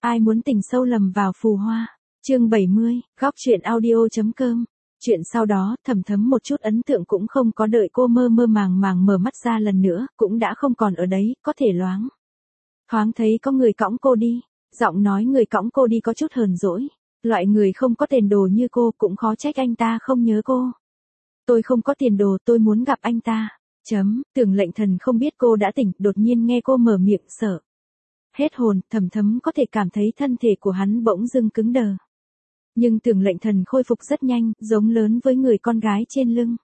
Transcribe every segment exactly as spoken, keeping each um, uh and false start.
Ai muốn tình sâu lầm vào phù hoa. Chương bảy mươi, góc truyện audio.com. Chuyện sau đó, Thẩm Thấm một chút ấn tượng cũng không có, đợi cô mơ mơ màng màng mở mắt ra lần nữa, cũng đã không còn ở đấy, có thể loáng thoáng thấy có người cõng cô đi. Giọng nói người cõng cô đi có chút hờn dỗi. Loại người không có tiền đồ như cô cũng khó trách anh ta không nhớ cô. Tôi không có tiền đồ, tôi muốn gặp anh ta. Chấm, Tưởng Lệnh Thần không biết cô đã tỉnh, đột nhiên nghe cô mở miệng sợ hết hồn. Thẩm Thấm có thể cảm thấy thân thể của hắn bỗng dưng cứng đờ. Nhưng Tưởng Lệnh Thần khôi phục rất nhanh, giống lớn với người con gái trên lưng.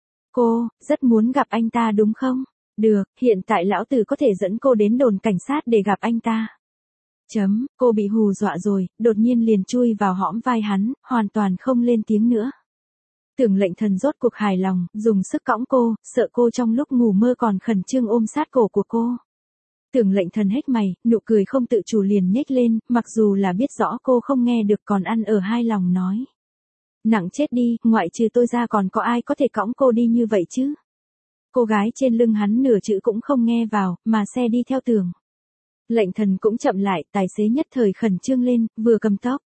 Cô, rất muốn gặp anh ta đúng không? Được, hiện tại lão tử có thể dẫn cô đến đồn cảnh sát để gặp anh ta. Chấm, cô bị hù dọa rồi, đột nhiên liền chui vào hõm vai hắn, hoàn toàn không lên tiếng nữa. Tưởng Lệnh Thần rốt cuộc hài lòng, dùng sức cõng cô, sợ cô trong lúc ngủ mơ còn khẩn trương ôm sát cổ của cô. Tưởng Lệnh Thần hết mày, nụ cười không tự chủ liền nhếch lên, mặc dù là biết rõ cô không nghe được còn ăn ở hai lòng nói. Nặng chết đi, ngoại trừ tôi ra còn có ai có thể cõng cô đi như vậy chứ? Cô gái trên lưng hắn nửa chữ cũng không nghe vào, mà xe đi theo Tưởng Lệnh Thần cũng chậm lại, tài xế nhất thời khẩn trương lên, vừa cầm tốc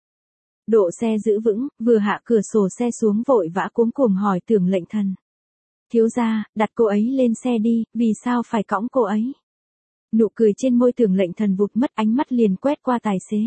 độ xe giữ vững, vừa hạ cửa sổ xe xuống vội vã cuống cuồng hỏi Tưởng Lệnh Thần. Thiếu gia, đặt cô ấy lên xe đi, vì sao phải cõng cô ấy? Nụ cười trên môi Tưởng Lệnh Thần vụt mất, ánh mắt liền quét qua tài xế.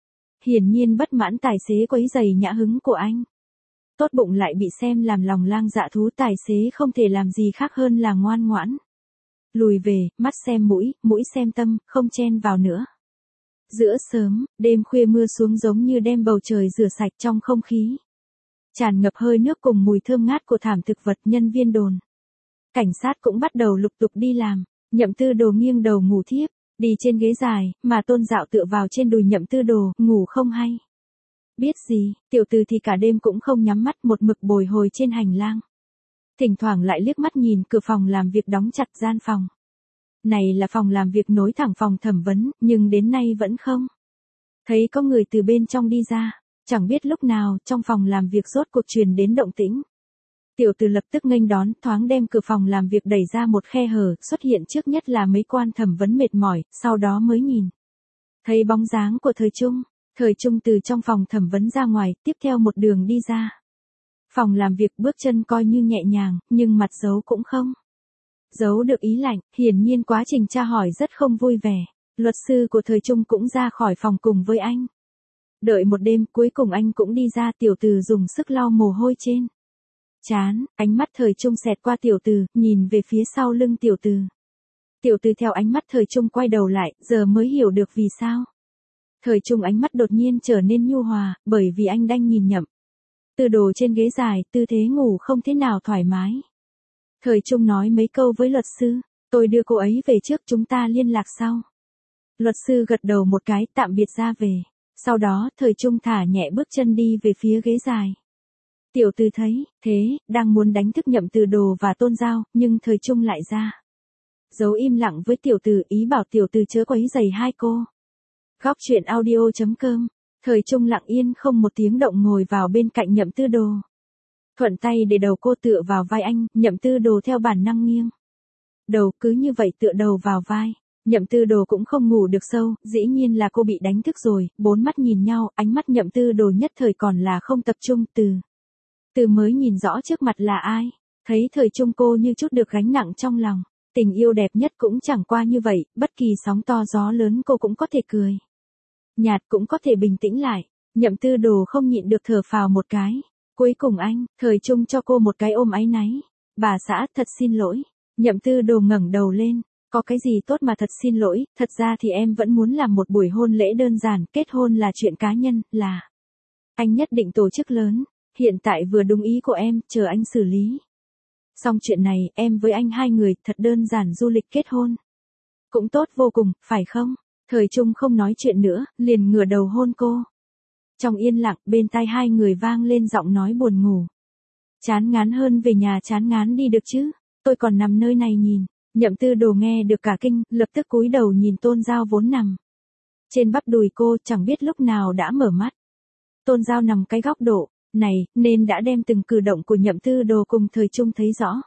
Hiển nhiên bất mãn tài xế quấy giày nhã hứng của anh. Tốt bụng lại bị xem làm lòng lang dạ thú, tài xế không thể làm gì khác hơn là ngoan ngoãn lùi về, mắt xem mũi, mũi xem tâm, không chen vào nữa. Giữa sớm, đêm khuya mưa xuống giống như đem bầu trời rửa sạch, trong không khí tràn ngập hơi nước cùng mùi thơm ngát của thảm thực vật. Nhân viên đồn cảnh sát cũng bắt đầu lục tục đi làm. Nhậm Tư Đồ nghiêng đầu ngủ thiếp đi trên ghế dài, mà Tôn Dạo tựa vào trên đùi Nhậm Tư Đồ, ngủ không hay biết gì. Tiểu Từ thì cả đêm cũng không nhắm mắt, một mực bồi hồi trên hành lang. Thỉnh thoảng lại liếc mắt nhìn cửa phòng làm việc đóng chặt. Gian phòng này là phòng làm việc nối thẳng phòng thẩm vấn, nhưng đến nay vẫn không thấy có người từ bên trong đi ra. Chẳng biết lúc nào, trong phòng làm việc rốt cuộc truyền đến động tĩnh. Tiểu Từ lập tức nghênh đón, thoáng đem cửa phòng làm việc đẩy ra một khe hở, xuất hiện trước nhất là mấy quan thẩm vấn mệt mỏi, sau đó mới nhìn thấy bóng dáng của Thời Trung. Thời Trung từ trong phòng thẩm vấn ra ngoài, tiếp theo một đường đi ra phòng làm việc, bước chân coi như nhẹ nhàng, nhưng mặt giấu cũng không giấu được ý lạnh, hiển nhiên quá trình tra hỏi rất không vui vẻ. Luật sư của Thời Trung cũng ra khỏi phòng cùng với anh. Đợi một đêm, cuối cùng anh cũng đi ra. Tiểu Từ dùng sức lau mồ hôi trên trán, ánh mắt Thời Trung xẹt qua Tiểu Từ, nhìn về phía sau lưng Tiểu Từ. Tiểu Từ theo ánh mắt Thời Trung quay đầu lại, giờ mới hiểu được vì sao Thời Trung ánh mắt đột nhiên trở nên nhu hòa, bởi vì anh đang nhìn Nhậm Tư Đồ trên ghế dài, tư thế ngủ không thế nào thoải mái. Thời Trung nói mấy câu với luật sư, tôi đưa cô ấy về trước, chúng ta liên lạc sau. Luật sư gật đầu một cái, tạm biệt ra về. Sau đó, Thời Trung thả nhẹ bước chân đi về phía ghế dài. Tiểu Từ thấy thế, đang muốn đánh thức Nhậm Tư Đồ và Tôn Giao, nhưng Thời Trung lại ra giấu im lặng với Tiểu Từ, ý bảo Tiểu Từ chớ quấy rầy hai cô. Góc truyện audio.com. Thời Trung lặng yên không một tiếng động ngồi vào bên cạnh Nhậm Tư Đồ. Thuận tay để đầu cô tựa vào vai anh. Nhậm Tư Đồ theo bản năng nghiêng đầu, cứ như vậy tựa đầu vào vai. Nhậm Tư Đồ cũng không ngủ được sâu, dĩ nhiên là cô bị đánh thức rồi. Bốn mắt nhìn nhau, ánh mắt Nhậm Tư Đồ nhất thời còn là không tập trung. Từ từ mới nhìn rõ trước mặt là ai. Thấy Thời Trung cô như chút được gánh nặng trong lòng. Tình yêu đẹp nhất cũng chẳng qua như vậy, bất kỳ sóng to gió lớn cô cũng có thể cười nhạt, cũng có thể bình tĩnh lại. Nhậm Tư Đồ không nhịn được thở phào một cái. Cuối cùng anh, Thời Trung cho cô một cái ôm áy náy. Bà xã, thật xin lỗi. Nhậm Tư Đồ ngẩng đầu lên. Có cái gì tốt mà thật xin lỗi, thật ra thì em vẫn muốn làm một buổi hôn lễ đơn giản, kết hôn là chuyện cá nhân, là anh nhất định tổ chức lớn. Hiện tại vừa đúng ý của em, chờ anh xử lý xong chuyện này, em với anh hai người, thật đơn giản du lịch kết hôn. Cũng tốt vô cùng, phải không? Thời Trung không nói chuyện nữa, liền ngửa đầu hôn cô. Trong yên lặng, bên tai hai người vang lên giọng nói buồn ngủ. Chán ngán hơn về nhà chán ngán đi được chứ, tôi còn nằm nơi này nhìn. Nhậm Tư Đồ nghe được cả kinh, lập tức cúi đầu nhìn Tôn Giao vốn nằm trên bắp đùi cô, chẳng biết lúc nào đã mở mắt. Tôn Giao nằm cái góc độ này, nên đã đem từng cử động của Nhậm Tư Đồ cùng Thời Trung thấy rõ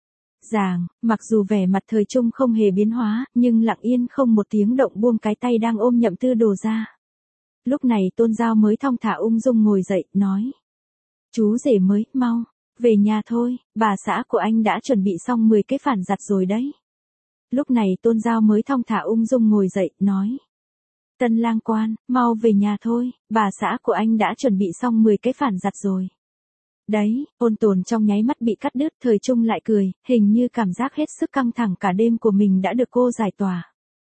ràng. Mặc dù vẻ mặt Thời Trung không hề biến hóa, nhưng lặng yên không một tiếng động buông cái tay đang ôm Nhậm Tư Đồ ra. Lúc này Tôn Giao mới thong thả ung dung ngồi dậy, nói. Chú rể mới, mau, về nhà thôi, bà xã của anh đã chuẩn bị xong mười cái phản giặt rồi đấy. Lúc này Tôn Giao mới thong thả ung dung ngồi dậy, nói. Tân lang quan, mau về nhà thôi, bà xã của anh đã chuẩn bị xong mười cái phản giặt rồi. Đấy, Ôn Tồn trong nháy mắt bị cắt đứt, Thời Trung lại cười, hình như cảm giác hết sức căng thẳng cả đêm của mình đã được cô giải tỏa.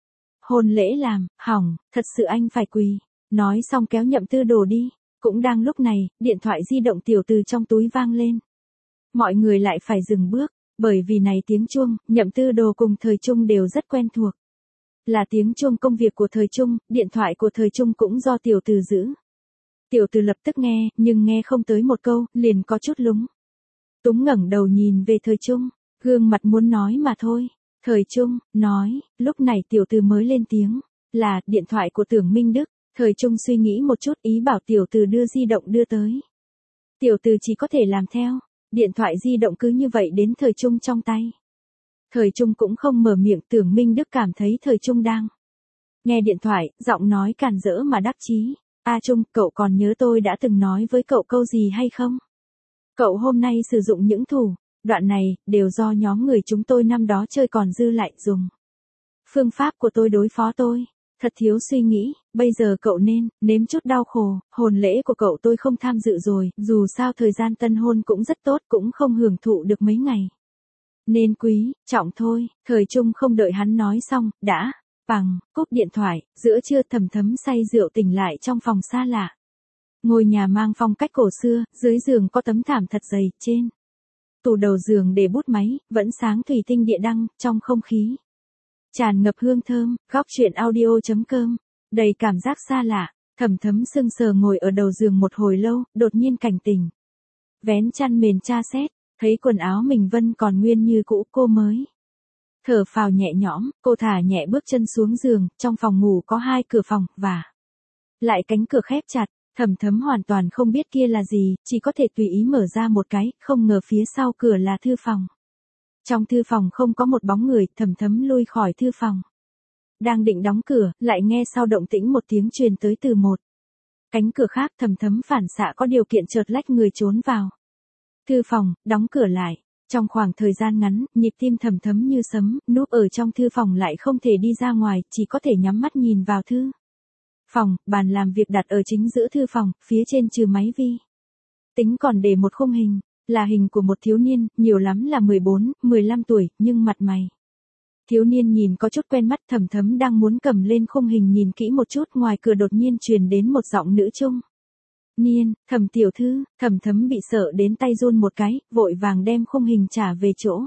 Hôn lễ làm, hỏng, thật sự anh phải quỳ. Nói xong kéo Nhậm Tư Đồ đi. Cũng đang lúc này, điện thoại di động tiểu từ trong túi vang lên. Mọi người lại phải dừng bước, bởi vì này tiếng chuông, Nhậm Tư Đồ cùng Thời Trung đều rất quen thuộc. Là tiếng chuông công việc của Thời Trung, điện thoại của Thời Trung cũng do tiểu từ giữ. Tiểu từ lập tức nghe, nhưng nghe không tới một câu, liền có chút lúng. Túng ngẩng đầu nhìn về Thời Trung, gương mặt muốn nói mà thôi. Thời Trung, nói, lúc này tiểu từ mới lên tiếng, là, điện thoại của Tưởng Minh Đức. Thời Trung suy nghĩ một chút, ý bảo tiểu từ đưa di động đưa tới. Tiểu từ chỉ có thể làm theo, điện thoại di động cứ như vậy đến Thời Trung trong tay. Thời Trung cũng không mở miệng, Tưởng Minh Đức cảm thấy Thời Trung đang nghe điện thoại, giọng nói càn rỡ mà đắc chí. A Trung, cậu còn nhớ tôi đã từng nói với cậu câu gì hay không? Cậu hôm nay sử dụng những thủ đoạn này, đều do nhóm người chúng tôi năm đó chơi còn dư lại dùng. Phương pháp của tôi đối phó tôi, thật thiếu suy nghĩ, bây giờ cậu nên, nếm chút đau khổ, hôn lễ của cậu tôi không tham dự rồi, dù sao thời gian tân hôn cũng rất tốt, cũng không hưởng thụ được mấy ngày. Nên quý, trọng thôi, Thời Trung không đợi hắn nói xong, đã, bằng, cúp điện thoại, giữa trưa Thầm Thấm say rượu tỉnh lại trong phòng xa lạ. Ngôi nhà mang phong cách cổ xưa, dưới giường có tấm thảm thật dày, trên tủ đầu giường để bút máy, vẫn sáng thủy tinh địa đăng, trong không khí tràn ngập hương thơm. Góc truyện audio chấm com, đầy cảm giác xa lạ. Thầm Thấm sưng sờ ngồi ở đầu giường một hồi lâu, đột nhiên cảnh tỉnh. Vén chăn mền tra xét, thấy quần áo mình vẫn còn nguyên như cũ, cô mới thở phào nhẹ nhõm, cô thả nhẹ bước chân xuống giường, trong phòng ngủ có hai cửa phòng, và lại cánh cửa khép chặt. Thầm Thấm hoàn toàn không biết kia là gì, chỉ có thể tùy ý mở ra một cái, không ngờ phía sau cửa là thư phòng. Trong thư phòng không có một bóng người, Thầm Thấm lui khỏi thư phòng. Đang định đóng cửa, lại nghe sau động tĩnh một tiếng truyền tới từ một cánh cửa khác. Thầm Thấm phản xạ có điều kiện chợt lách người trốn vào thư phòng, đóng cửa lại. Trong khoảng thời gian ngắn, nhịp tim Thầm Thấm như sấm, núp ở trong thư phòng lại không thể đi ra ngoài, chỉ có thể nhắm mắt nhìn vào thư phòng. Bàn làm việc đặt ở chính giữa thư phòng, phía trên trừ máy vi tính còn để một khung hình, là hình của một thiếu niên, nhiều lắm là mười bốn, mười lăm tuổi, nhưng mặt mày thiếu niên nhìn có chút quen mắt. Thầm Thấm đang muốn cầm lên khung hình nhìn kỹ một chút, ngoài cửa đột nhiên truyền đến một giọng nữ trung niên. Thầm tiểu thư. Thầm Thấm bị sợ đến tay run một cái, vội vàng đem khung hình trả về chỗ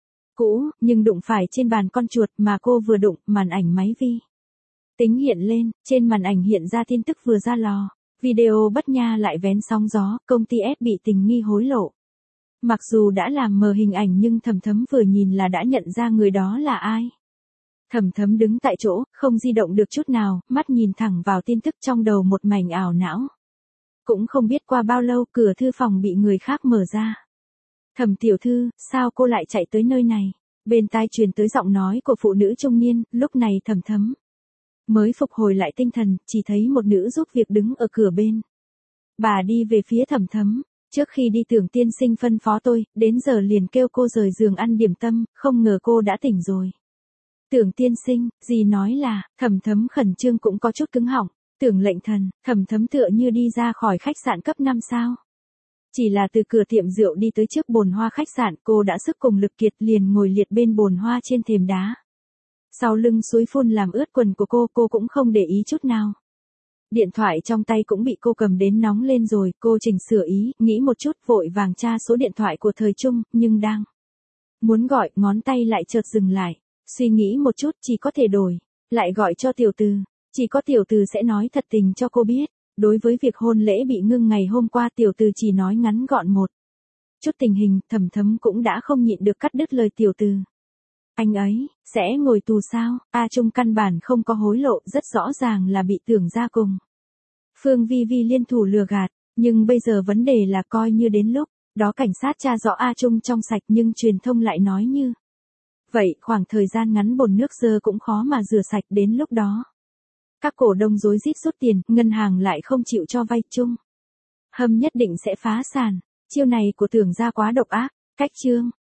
cũ, nhưng đụng phải trên bàn con chuột mà cô vừa đụng, màn ảnh máy vi tính hiện lên, trên màn ảnh hiện ra tin tức vừa ra lò. Video bất nha lại vén sóng gió, công ty ép bị tình nghi hối lộ. Mặc dù đã làm mờ hình ảnh nhưng Thầm Thấm vừa nhìn là đã nhận ra người đó là ai. Thầm Thấm đứng tại chỗ, không di động được chút nào, mắt nhìn thẳng vào tin tức, trong đầu một mảnh ảo não. Cũng không biết qua bao lâu, cửa thư phòng bị người khác mở ra. Thầm tiểu thư, sao cô lại chạy tới nơi này? Bên tai truyền tới giọng nói của phụ nữ trung niên. Lúc này Thầm Thấm mới phục hồi lại tinh thần, chỉ thấy một nữ giúp việc đứng ở cửa bên. Bà đi về phía Thầm Thấm. Trước khi đi Tưởng tiên sinh phân phó tôi, đến giờ liền kêu cô rời giường ăn điểm tâm, không ngờ cô đã tỉnh rồi. Tưởng tiên sinh, gì nói là, Thầm Thấm khẩn trương cũng có chút cứng họng. Tưởng lệnh thần. Thầm Thấm tựa như đi ra khỏi khách sạn cấp năm sao. Chỉ là từ cửa tiệm rượu đi tới trước bồn hoa khách sạn, cô đã sức cùng lực kiệt, liền ngồi liệt bên bồn hoa trên thềm đá. Sau lưng suối phun làm ướt quần của cô, cô cũng không để ý chút nào. Điện thoại trong tay cũng bị cô cầm đến nóng lên rồi, cô chỉnh sửa ý, nghĩ một chút, vội vàng tra số điện thoại của Thời Trung, nhưng đang muốn gọi, ngón tay lại chợt dừng lại. Suy nghĩ một chút, chỉ có thể đổi lại gọi cho tiểu từ. Chỉ có tiểu từ sẽ nói thật tình cho cô biết. Đối với việc hôn lễ bị ngưng ngày hôm qua, tiểu từ chỉ nói ngắn gọn một chút tình hình. Thầm Thấm cũng đã không nhịn được cắt đứt lời tiểu từ. Anh ấy sẽ ngồi tù sao? A Trung căn bản không có hối lộ, rất rõ ràng là bị Tưởng ra cùng Phương Vi Vi liên thủ lừa gạt. Nhưng bây giờ vấn đề là coi như đến lúc đó cảnh sát tra rõ A Trung trong sạch, nhưng truyền thông lại nói như vậy, khoảng thời gian ngắn bồn nước dơ cũng khó mà rửa sạch. Đến lúc đó Các cổ đông rối rít rút tiền, ngân hàng lại không chịu cho vay chung. Hâm nhất định sẽ phá sản. Chiêu này của Tưởng gia quá độc ác. Cách chương